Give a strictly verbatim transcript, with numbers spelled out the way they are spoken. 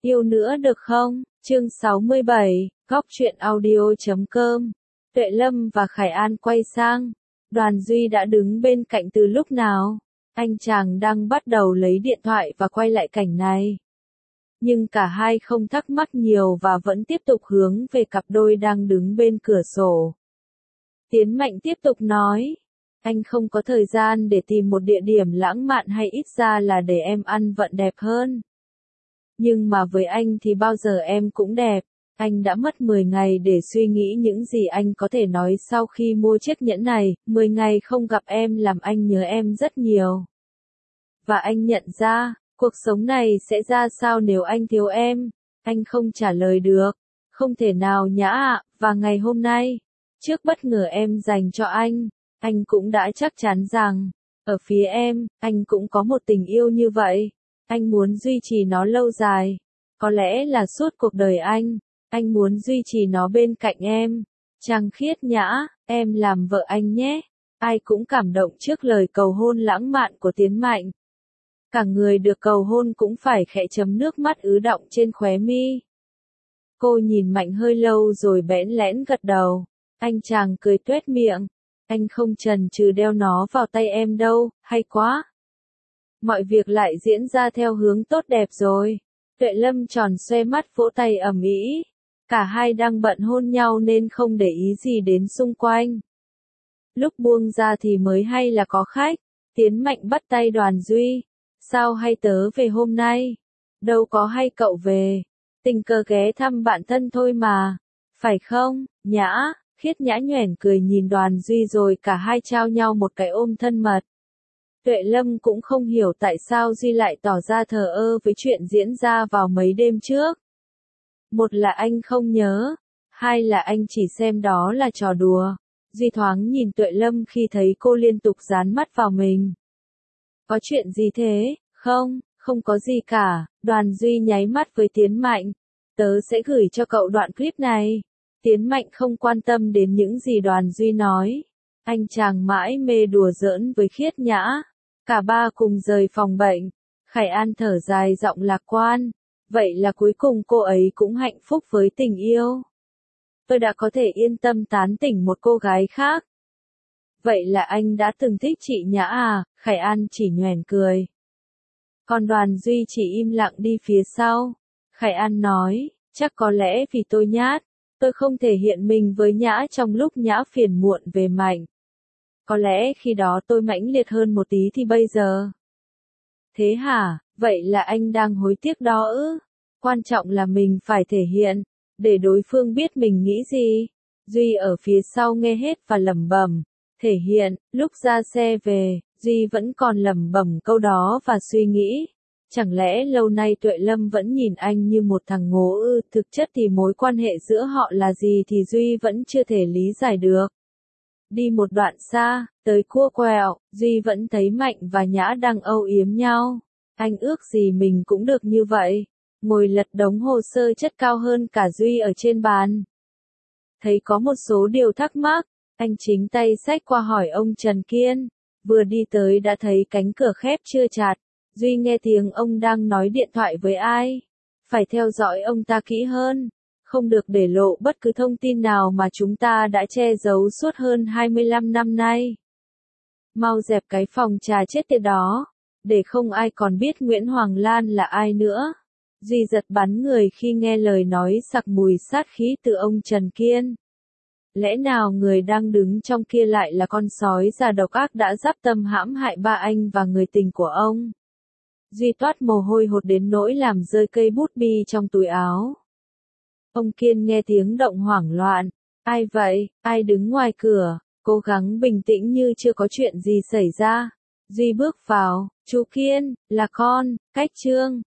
Yêu nữa được không? Chương sáu mươi bảy, góc truyện audio.com. Tuệ Lâm và Khải An quay sang. Đoàn Duy đã đứng bên cạnh từ lúc nào? Anh chàng đang bắt đầu lấy điện thoại và quay lại cảnh này. Nhưng cả hai không thắc mắc nhiều và vẫn tiếp tục hướng về cặp đôi đang đứng bên cửa sổ. Tiến Mạnh tiếp tục nói. Anh không có thời gian để tìm một địa điểm lãng mạn hay ít ra là để em ăn vận đẹp hơn. Nhưng mà với anh thì bao giờ em cũng đẹp. Anh đã mất mười ngày để suy nghĩ những gì anh có thể nói sau khi mua chiếc nhẫn này. mười ngày không gặp em làm anh nhớ em rất nhiều. Và anh nhận ra, cuộc sống này sẽ ra sao nếu anh thiếu em. Anh không trả lời được. Không thể nào Nhã ạ, và ngày hôm nay, trước bất ngờ em dành cho anh, anh cũng đã chắc chắn rằng, ở phía em, anh cũng có một tình yêu như vậy. Anh muốn duy trì nó lâu dài. Có lẽ là suốt cuộc đời anh, anh muốn duy trì nó bên cạnh em. Trăng Khiết Nhã, em làm vợ anh nhé. Ai cũng cảm động trước lời cầu hôn lãng mạn của Tiến Mạnh. Cả người được cầu hôn cũng phải khẽ chấm nước mắt ứ đọng trên khóe mi. Cô nhìn Mạnh hơi lâu rồi bẽn lẽn gật đầu. Anh chàng cười tuét miệng. Anh không chần chừ đeo nó vào tay em đâu, hay quá. Mọi việc lại diễn ra theo hướng tốt đẹp rồi. Tuệ Lâm tròn xoe mắt vỗ tay ầm ĩ. Cả hai đang bận hôn nhau nên không để ý gì đến xung quanh. Lúc buông ra thì mới hay là có khách. Tiến Mạnh bắt tay Đoàn Duy. Sao hay tớ về hôm nay? Đâu có hay cậu về. Tình cờ ghé thăm bạn thân thôi mà. Phải không, Nhã? Khiết Nhã nhoẻn cười nhìn Đoàn Duy rồi cả hai trao nhau một cái ôm thân mật. Tuệ Lâm cũng không hiểu tại sao Duy lại tỏ ra thờ ơ với chuyện diễn ra vào mấy đêm trước. Một là anh không nhớ, hai là anh chỉ xem đó là trò đùa. Duy thoáng nhìn Tuệ Lâm khi thấy cô liên tục dán mắt vào mình. Có chuyện gì thế? Không, không có gì cả. Đoàn Duy nháy mắt với Tiến Mạnh. Tớ sẽ gửi cho cậu đoạn clip này. Tiến Mạnh không quan tâm đến những gì Đoàn Duy nói. Anh chàng mãi mê đùa giỡn với Khiết Nhã. Cả ba cùng rời phòng bệnh. Khải An thở dài giọng lạc quan. Vậy là cuối cùng cô ấy cũng hạnh phúc với tình yêu. Tôi đã có thể yên tâm tán tỉnh một cô gái khác. Vậy là anh đã từng thích chị Nhã à? Khải An chỉ nhoẻn cười. Còn Đoàn Duy chỉ im lặng đi phía sau. Khải An nói, chắc có lẽ vì tôi nhát. Tôi không thể hiện mình với Nhã trong lúc Nhã phiền muộn về Mạnh. Có lẽ khi đó tôi mãnh liệt hơn một tí thì bây giờ. Thế hả, vậy là anh đang hối tiếc đó ư? Quan trọng là mình phải thể hiện, để đối phương biết mình nghĩ gì. Duy ở phía sau nghe hết và lẩm bẩm, thể hiện. Lúc ra xe về, Duy vẫn còn lẩm bẩm câu đó và suy nghĩ. Chẳng lẽ lâu nay Tuệ Lâm vẫn nhìn anh như một thằng ngố ư? Thực chất thì mối quan hệ giữa họ là gì thì Duy vẫn chưa thể lý giải được. Đi một đoạn xa, tới cua quẹo, Duy vẫn thấy Mạnh và Nhã đang âu yếm nhau. Anh ước gì mình cũng được như vậy. Ngồi lật đống hồ sơ chất cao hơn cả Duy ở trên bàn. Thấy có một số điều thắc mắc, anh chính tay xách qua hỏi ông Trần Kiên. Vừa đi tới đã thấy cánh cửa khép chưa chặt. Duy nghe tiếng ông đang nói điện thoại với ai. Phải theo dõi ông ta kỹ hơn. Không được để lộ bất cứ thông tin nào mà chúng ta đã che giấu suốt hơn hai mươi lăm năm nay. Mau dẹp cái phòng trà chết tiệt đó. Để không ai còn biết Nguyễn Hoàng Lan là ai nữa. Duy giật bắn người khi nghe lời nói sặc mùi sát khí từ ông Trần Kiên. Lẽ nào người đang đứng trong kia lại là con sói già độc ác đã giáp tâm hãm hại ba anh và người tình của ông? Duy toát mồ hôi hột đến nỗi làm rơi cây bút bi trong túi áo. Ông Kiên nghe tiếng động hoảng loạn. Ai vậy? Ai đứng ngoài cửa? Cố gắng bình tĩnh như chưa có chuyện gì xảy ra. Duy bước vào. Chú Kiên, là con, Cách Trương.